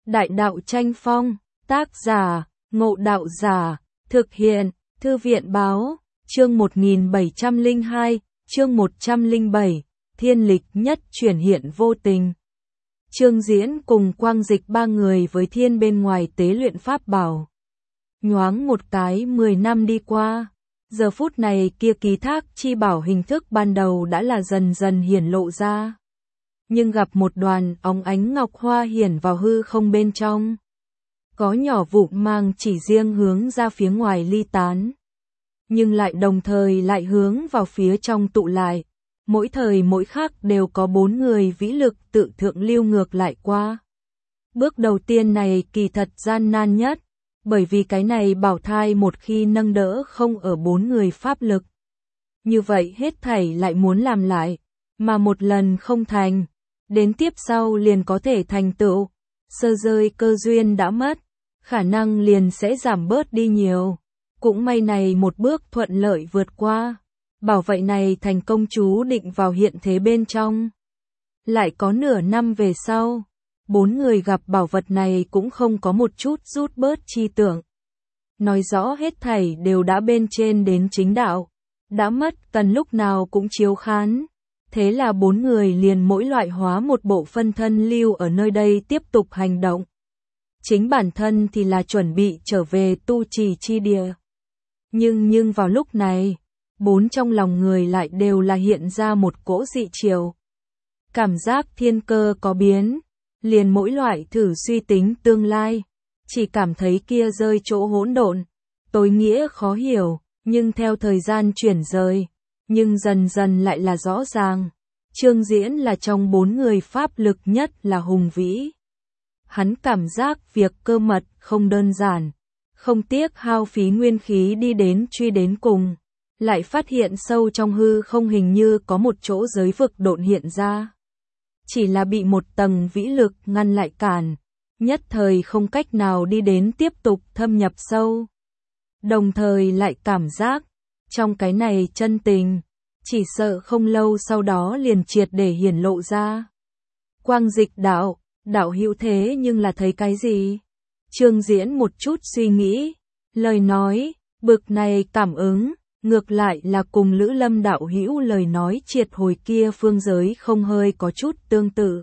Đại đạo tranh phong, tác giả, Ngộ Đạo Giả, thực hiện, Thư viện báo, chương 1702, chương 107, thiên lịch nhất chuyển hiện vô tình. Trương Diễn cùng Quang Dịch ba người với thiên bên ngoài tế luyện pháp bảo. Nhoáng một cái 10 năm đi qua, giờ phút này kia ký thác chi bảo hình thức ban đầu đã là dần dần hiển lộ ra. Nhưng gặp một đoàn óng ánh ngọc hoa hiển vào hư không bên trong. Có nhỏ vụ mang chỉ riêng hướng ra phía ngoài ly tán. Nhưng lại đồng thời lại hướng vào phía trong tụ lại. Mỗi thời mỗi khắc đều có 4 người vĩ lực tự thượng lưu ngược lại qua. Bước đầu tiên này kỳ thật gian nan nhất. Bởi vì cái này bảo thai một khi nâng đỡ không ở 4 người pháp lực. Như vậy hết thảy lại muốn làm lại. Mà một lần không thành. Đến tiếp sau liền có thể thành tựu. Sơ rơi cơ duyên đã mất. Khả năng liền sẽ giảm bớt đi nhiều. Cũng may này một bước thuận lợi vượt qua. Bảo vậy này thành công chú định vào hiện thế bên trong. Lại có nửa năm về sau. 4 người gặp bảo vật này cũng không có một chút rút bớt chi tưởng. Nói rõ hết thảy đều đã bên trên đến chính đạo. Đã mất cần lúc nào cũng chiếu khán. Thế là 4 người liền mỗi loại hóa một bộ phân thân lưu ở nơi đây tiếp tục hành động. Chính bản thân thì là chuẩn bị trở về tu trì chi địa. Nhưng vào lúc này, 4 trong lòng người lại đều là hiện ra một cỗ dị chiều. Cảm giác thiên cơ có biến, liền mỗi loại thử suy tính tương lai, chỉ cảm thấy kia rơi chỗ hỗn độn, tối nghĩa khó hiểu, nhưng theo thời gian chuyển rời, nhưng dần dần lại là rõ ràng. Trương Diễn là trong 4 người pháp lực nhất là hùng vĩ. Hắn cảm giác việc cơ mật không đơn giản, không tiếc hao phí nguyên khí đi đến truy đến cùng, lại phát hiện sâu trong hư không hình như có một chỗ giới vực độn hiện ra. Chỉ là bị một tầng vĩ lực ngăn lại cản, nhất thời không cách nào đi đến tiếp tục thâm nhập sâu. Đồng thời lại cảm giác, trong cái này chân tình, chỉ sợ không lâu sau đó liền triệt để hiển lộ ra. Quang Dịch đạo, đạo hữu thế nhưng là thấy cái gì? Trương Diễn một chút suy nghĩ, lời nói, bực này cảm ứng, ngược lại là cùng Lữ Lâm đạo hữu lời nói triệt hồi kia phương giới không hơi có chút tương tự.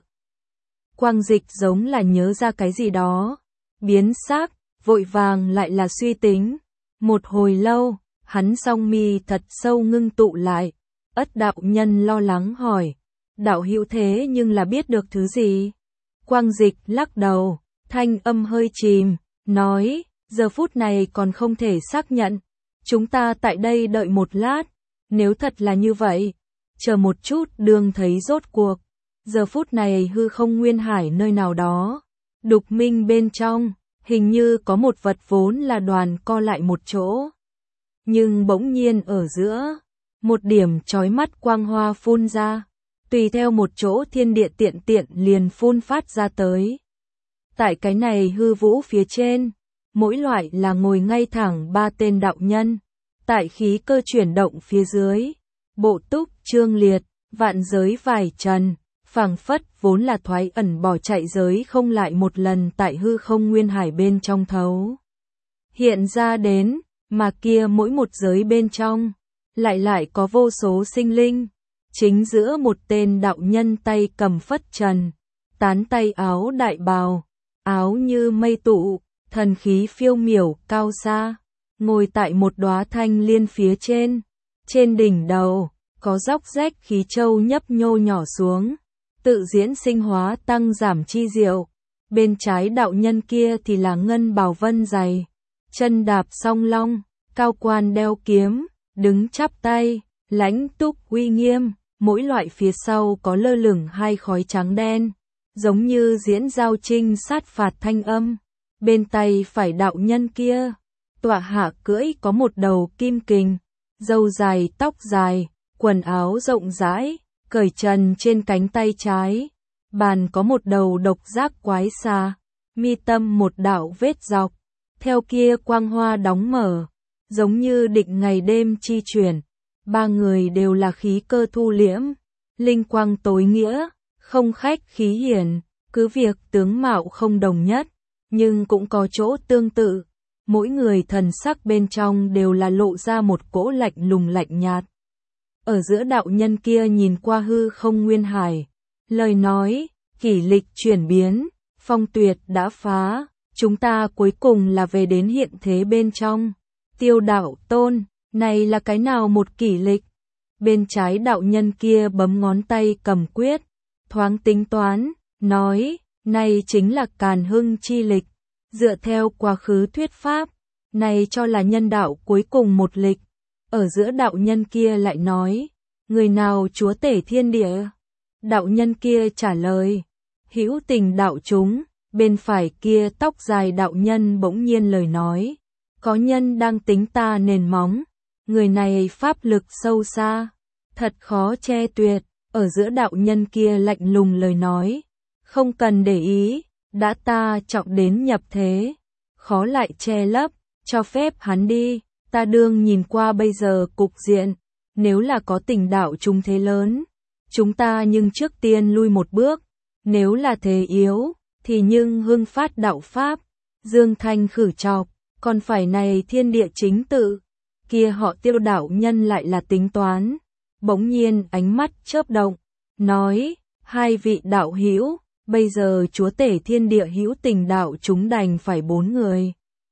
Quang Dịch giống là nhớ ra cái gì đó, biến sắc, vội vàng lại là suy tính. Một hồi lâu, hắn song mi thật sâu ngưng tụ lại, Ất đạo nhân lo lắng hỏi, đạo hữu thế nhưng là biết được thứ gì? Quang Dịch lắc đầu, thanh âm hơi chìm, nói, giờ phút này còn không thể xác nhận. Chúng ta tại đây đợi một lát, nếu thật là như vậy, chờ một chút đường thấy rốt cuộc. Giờ phút này hư không nguyên hải nơi nào đó, đục minh bên trong, hình như có một vật vốn là đoàn co lại một chỗ. Nhưng bỗng nhiên ở giữa, một điểm chói mắt quang hoa phun ra, tùy theo một chỗ thiên địa tiện tiện liền phun phát ra tới. Tại cái này hư vũ phía trên, mỗi loại là ngồi ngay thẳng 3 tên đạo nhân. Tại khí cơ chuyển động phía dưới, bộ túc, trương liệt, vạn giới vải trần, phảng phất vốn là thoái ẩn bỏ chạy giới không lại một lần tại hư không nguyên hải bên trong thấu. Hiện ra đến, mà kia mỗi một giới bên trong, lại có vô số sinh linh. Chính giữa một tên đạo nhân tay cầm phất trần, tán tay áo đại bào, áo như mây tụ, thần khí phiêu miểu cao xa. Ngồi tại một đóa thanh liên phía trên đỉnh đầu, có róc rách khí châu nhấp nhô nhỏ xuống, tự diễn sinh hóa tăng giảm chi diệu. Bên trái đạo nhân kia thì là ngân bào vân dày, chân đạp song long, cao quan đeo kiếm, đứng chắp tay, lãnh túc uy nghiêm, mỗi loại phía sau có lơ lửng 2 khói trắng đen, giống như diễn giao trinh sát phạt thanh âm. Bên tay phải đạo nhân kia, tọa hạ cưỡi có một đầu kim kình, râu dài tóc dài, quần áo rộng rãi, cởi trần trên cánh tay trái. Bàn có một đầu độc giác quái xà, mi tâm một đạo vết dọc, theo kia quang hoa đóng mở, giống như định ngày đêm chi chuyển. 3 người đều là khí cơ thu liễm, linh quang tối nghĩa, không khách khí hiển, cứ việc tướng mạo không đồng nhất, nhưng cũng có chỗ tương tự. Mỗi người thần sắc bên trong đều là lộ ra một cỗ lạnh lùng lạnh nhạt. Ở giữa đạo nhân kia nhìn qua hư không nguyên hải, lời nói, kỷ lịch chuyển biến, phong tuyệt đã phá, chúng ta cuối cùng là về đến hiện thế bên trong. Tiêu đạo tôn, này là cái nào một kỷ lịch? Bên trái đạo nhân kia bấm ngón tay cầm quyết, thoáng tính toán, nói, này chính là Càn Hưng chi lịch, dựa theo quá khứ thuyết pháp, này cho là nhân đạo cuối cùng một lịch. Ở giữa đạo nhân kia lại nói, người nào chúa tể thiên địa? Đạo nhân kia trả lời, hữu tình đạo chúng. Bên phải kia tóc dài đạo nhân bỗng nhiên lời nói, có nhân đang tính ta nền móng, người này pháp lực sâu xa, thật khó che tuyệt. Ở giữa đạo nhân kia lạnh lùng lời nói, không cần để ý, đã ta trọng đến nhập thế, khó lại che lấp, cho phép hắn đi. Ta đương nhìn qua bây giờ cục diện, nếu là có tình đạo chúng thế lớn, chúng ta nhưng trước tiên lui một bước, nếu là thế yếu, thì nhưng hưng phát đạo pháp, dương thanh khử trọc, còn phải này thiên địa chính tự. Kia họ Tiêu đạo nhân lại là tính toán, bỗng nhiên ánh mắt chớp động, nói, hai vị đạo hữu, bây giờ chúa tể thiên địa hữu tình đạo chúng đành phải 4 người.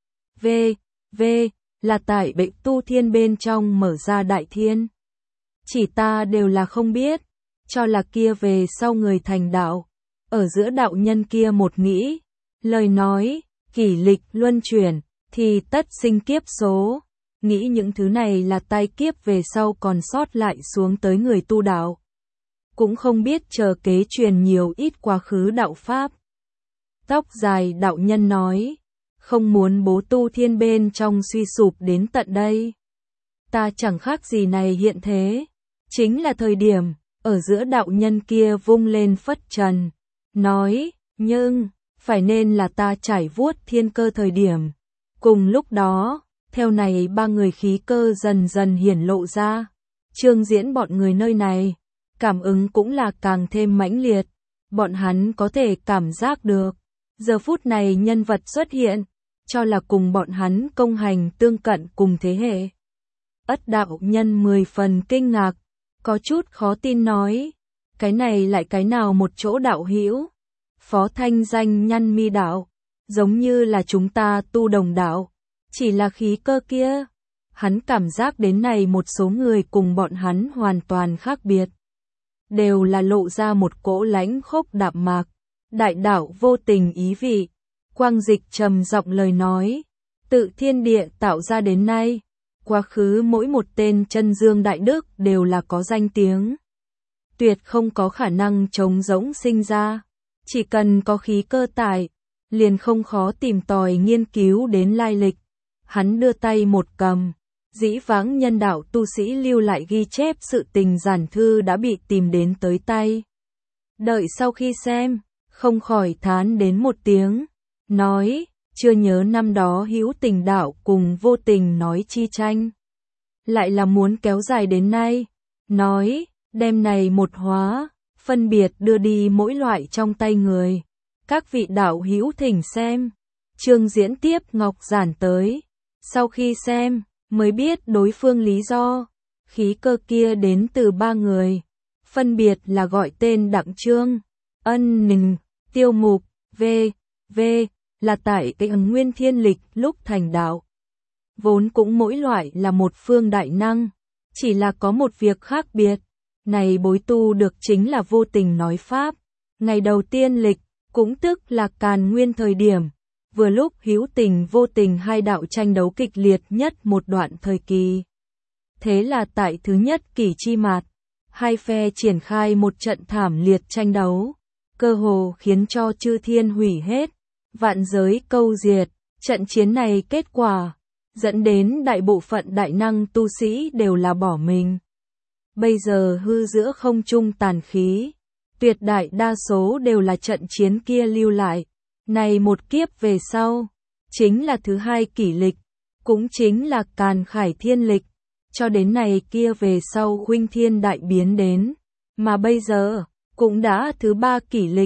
V, là tại bệnh tu thiên bên trong mở ra đại thiên. Chỉ ta đều là không biết, cho là kia về sau người thành đạo. Ở giữa đạo nhân kia một nghĩ, lời nói, kỷ lịch luân chuyển, thì tất sinh kiếp số. Nghĩ những thứ này là tai kiếp về sau còn sót lại xuống tới người tu đạo. Cũng không biết chờ kế truyền nhiều ít quá khứ đạo pháp. Tóc dài đạo nhân nói, không muốn bố tu thiên bên trong suy sụp đến tận đây. Ta chẳng khác gì này hiện thế, chính là thời điểm, ở giữa đạo nhân kia vung lên phất trần, nói, nhưng, phải nên là ta trải vuốt thiên cơ thời điểm. Cùng lúc đó, theo này 3 người khí cơ dần dần hiển lộ ra, Trương Diễn bọn người nơi này, cảm ứng cũng là càng thêm mãnh liệt, bọn hắn có thể cảm giác được, giờ phút này nhân vật xuất hiện, cho là cùng bọn hắn công hành tương cận cùng thế hệ. Ất đạo nhân 10 phần kinh ngạc, có chút khó tin nói, cái này lại cái nào một chỗ đạo hữu? Phó Thanh danh nhăn mi đạo, giống như là chúng ta tu đồng đạo, chỉ là khí cơ kia. Hắn cảm giác đến này một số người cùng bọn hắn hoàn toàn khác biệt. Đều là lộ ra một cỗ lãnh khốc đạm mạc, đại đạo vô tình ý vị. Quang Dịch trầm giọng lời nói, tự thiên địa tạo ra đến nay, quá khứ mỗi một tên chân dương đại đức đều là có danh tiếng. Tuyệt không có khả năng trống rỗng sinh ra, chỉ cần có khí cơ tại, liền không khó tìm tòi nghiên cứu đến lai lịch. Hắn đưa tay một cầm, dĩ vãng nhân đạo tu sĩ lưu lại ghi chép sự tình giản thư đã bị tìm đến tới tay. Đợi sau khi xem, không khỏi thán đến một tiếng, nói, chưa nhớ năm đó hữu tình đạo cùng vô tình nói chi tranh. Lại là muốn kéo dài đến nay, nói, đem này một hóa, phân biệt đưa đi mỗi loại trong tay người. Các vị đạo hữu thỉnh xem. Trương Diễn tiếp ngọc giản tới, sau khi xem, mới biết đối phương lý do. Khí cơ kia đến từ 3 người, phân biệt là gọi tên Đặng Trương, Ân Nình, Tiêu Mục, V, là tại cái Nguyên Thiên Lịch lúc thành đạo. Vốn cũng mỗi loại là một phương đại năng, chỉ là có một việc khác biệt, này bối tu được chính là vô tình nói pháp. Ngày đầu tiên lịch, cũng tức là Càn Nguyên thời điểm, vừa lúc hữu tình vô tình hai đạo tranh đấu kịch liệt nhất một đoạn thời kỳ. Thế là tại thứ nhất kỷ chi mạt, hai phe triển khai một trận thảm liệt tranh đấu, cơ hồ khiến cho chư thiên hủy hết, vạn giới câu diệt. Trận chiến này kết quả, dẫn đến đại bộ phận đại năng tu sĩ đều là bỏ mình. Bây giờ hư giữa không trung tàn khí, tuyệt đại đa số đều là trận chiến kia lưu lại. Này một kiếp về sau, chính là thứ 2 kỷ lịch, cũng chính là Càn Khải Thiên lịch, cho đến này kia về sau huynh thiên đại biến đến, mà bây giờ, cũng đã thứ 3 kỷ lịch,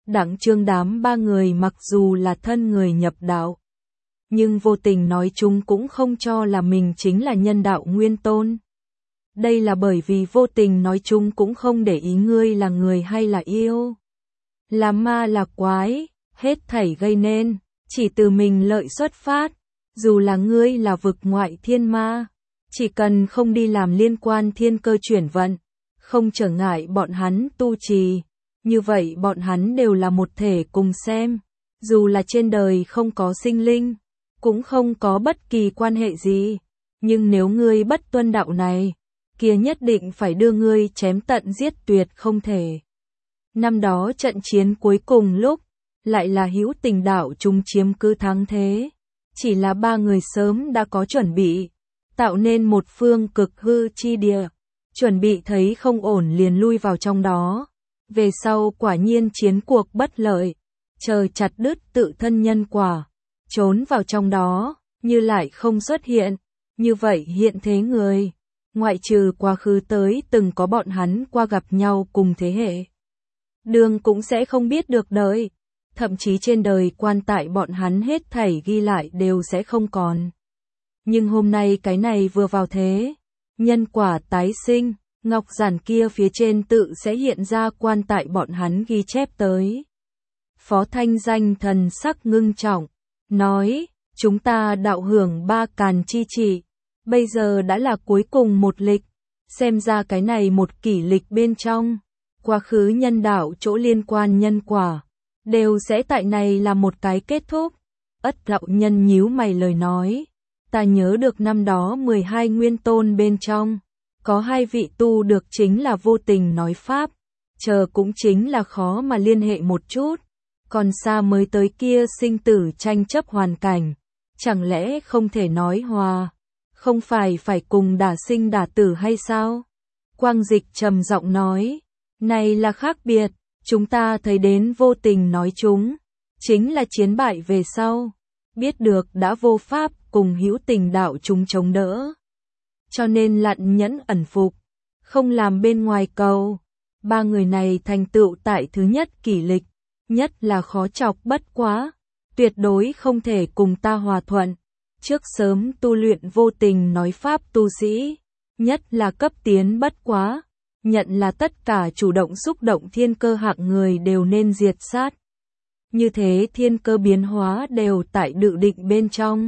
Đặng Trương đám ba người mặc dù là thân người nhập đạo, nhưng vô tình nói chúng cũng không cho là mình chính là nhân đạo nguyên tôn. Đây là bởi vì vô tình nói chúng cũng không để ý ngươi là người hay là yêu, là ma là quái, hết thảy gây nên, chỉ từ mình lợi xuất phát, dù là ngươi là vực ngoại thiên ma, chỉ cần không đi làm liên quan thiên cơ chuyển vận, không trở ngại bọn hắn tu trì, như vậy bọn hắn đều là một thể cùng xem, dù là trên đời không có sinh linh, cũng không có bất kỳ quan hệ gì, nhưng nếu ngươi bất tuân đạo này, kia nhất định phải đưa ngươi chém tận giết tuyệt không thể. Năm đó trận chiến cuối cùng lúc, lại là hữu tình đạo chúng chiếm cứ thắng thế, chỉ là ba người sớm đã có chuẩn bị, tạo nên một phương cực hư chi địa, chuẩn bị thấy không ổn liền lui vào trong đó, về sau quả nhiên chiến cuộc bất lợi, chờ chặt đứt tự thân nhân quả, trốn vào trong đó, như lại không xuất hiện, như vậy hiện thế người, ngoại trừ quá khứ tới từng có bọn hắn qua gặp nhau cùng thế hệ. Đường cũng sẽ không biết được đời, thậm chí trên đời quan tại bọn hắn hết thảy ghi lại đều sẽ không còn. Nhưng hôm nay cái này vừa vào thế, nhân quả tái sinh, ngọc giản kia phía trên tự sẽ hiện ra quan tại bọn hắn ghi chép tới. Phó Thanh Danh thần sắc ngưng trọng, nói, chúng ta đạo hưởng ba càn chi trị, bây giờ đã là cuối cùng một lịch, xem ra cái này một kỷ lịch bên trong, quá khứ nhân đạo chỗ liên quan nhân quả, đều sẽ tại này là một cái kết thúc. Ất đạo nhân nhíu mày lời nói, ta nhớ được năm đó 12 nguyên tôn bên trong, có 2 vị tu được chính là vô tình nói pháp, chờ cũng chính là khó mà liên hệ một chút, còn xa mới tới kia sinh tử tranh chấp hoàn cảnh, chẳng lẽ không thể nói hòa, không phải phải cùng đả sinh đả tử hay sao? Quang Dịch trầm giọng nói, này là khác biệt, chúng ta thấy đến vô tình nói chúng, chính là chiến bại về sau, biết được đã vô pháp cùng hữu tình đạo chúng chống đỡ. Cho nên lặn nhẫn ẩn phục, không làm bên ngoài cầu. Ba người này thành tựu tại thứ nhất kỷ lịch, nhất là khó chọc bất quá, tuyệt đối không thể cùng ta hòa thuận. Trước sớm tu luyện vô tình nói pháp tu sĩ, nhất là cấp tiến bất quá, nhận là tất cả chủ động xúc động thiên cơ hạng người đều nên diệt sát. Như thế thiên cơ biến hóa đều tại dự định bên trong.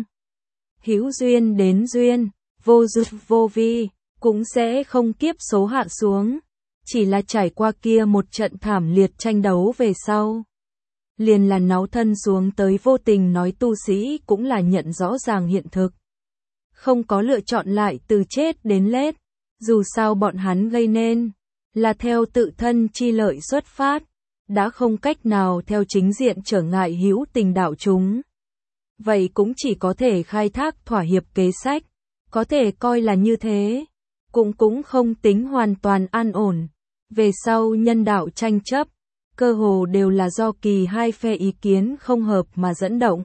Hữu duyên đến duyên, vô duyên vô vi, cũng sẽ không kiếp số hạ xuống. Chỉ là trải qua kia một trận thảm liệt tranh đấu về sau. Liền là náu thân xuống tới vô tình nói tu sĩ cũng là nhận rõ ràng hiện thực. Không có lựa chọn lại từ chết đến lết, dù sao bọn hắn gây nên, là theo tự thân chi lợi xuất phát, đã không cách nào theo chính diện trở ngại hữu tình đạo chúng. Vậy cũng chỉ có thể khai thác thỏa hiệp kế sách, có thể coi là như thế, cũng không tính hoàn toàn an ổn. Về sau nhân đạo tranh chấp, cơ hồ đều là do kỳ hai phe ý kiến không hợp mà dẫn động.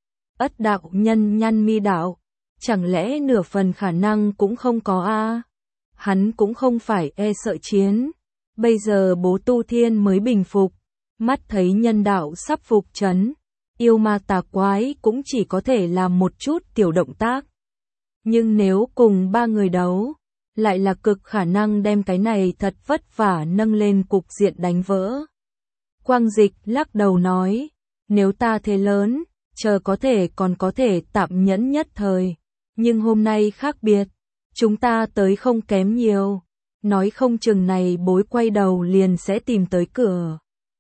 Ất đạo nhân nhăn mi đạo, chẳng lẽ nửa phần khả năng cũng không có a? Hắn cũng không phải e sợ chiến, bây giờ bố tu thiên mới bình phục, mắt thấy nhân đạo sắp phục trấn, yêu ma tà quái cũng chỉ có thể làm một chút tiểu động tác. Nhưng nếu cùng ba người đấu, lại là cực khả năng đem cái này thật vất vả nâng lên cục diện đánh vỡ. Quang Dịch lắc đầu nói, nếu ta thế lớn, chờ có thể còn có thể tạm nhẫn nhất thời, nhưng hôm nay khác biệt, chúng ta tới không kém nhiều, nói không chừng này bối quay đầu liền sẽ tìm tới cửa.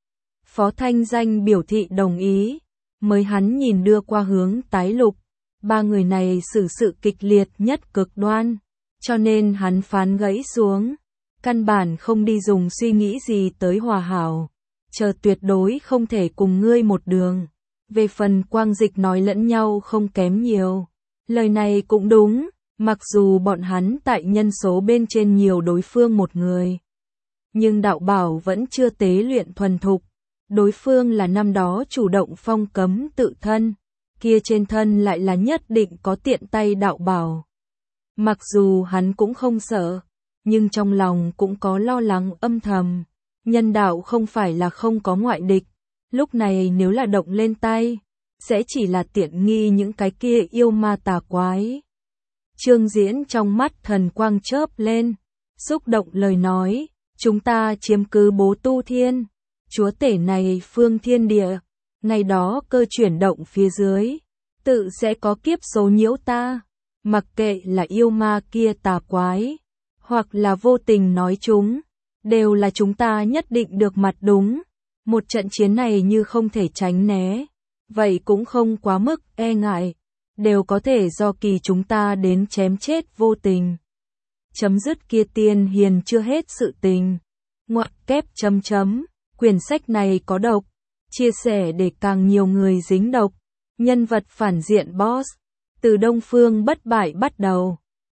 Phó Thanh Danh biểu thị đồng ý, mới hắn nhìn đưa qua hướng tái lục, ba người này xử sự kịch liệt nhất cực đoan, cho nên hắn phán gãy xuống, căn bản không đi dùng suy nghĩ gì tới hòa hảo, chờ tuyệt đối không thể cùng ngươi một đường. Về phần Quang Dịch nói lẫn nhau không kém nhiều, lời này cũng đúng, mặc dù bọn hắn tại nhân số bên trên nhiều đối phương một người, nhưng đạo bảo vẫn chưa tế luyện thuần thục, đối phương là năm đó chủ động phong cấm tự thân, kia trên thân lại là nhất định có tiện tay đạo bảo. Mặc dù hắn cũng không sợ, nhưng trong lòng cũng có lo lắng âm thầm, nhân đạo không phải là không có ngoại địch, Lúc này nếu là động lên tay, sẽ chỉ là tiện nghi những cái kia yêu ma tà quái. Trương Diễn trong mắt thần quang chớp lên, xúc động lời nói, chúng ta chiếm cứ Bố Tu Thiên, chúa tể này phương thiên địa, ngày đó cơ chuyển động phía dưới, tự sẽ có kiếp số nhiễu ta, mặc kệ là yêu ma kia tà quái, hoặc là vô tình nói chúng, đều là chúng ta nhất định được mặt đúng. Một trận chiến này như không thể tránh né, vậy cũng không quá mức e ngại, đều có thể do kỳ chúng ta đến chém chết vô tình. Chấm dứt kia tiên hiền chưa hết sự tình. Ngoặc kép chấm chấm, quyển sách này có độc, chia sẻ để càng nhiều người dính độc. Nhân vật phản diện boss, từ Đông Phương bất bại bắt đầu.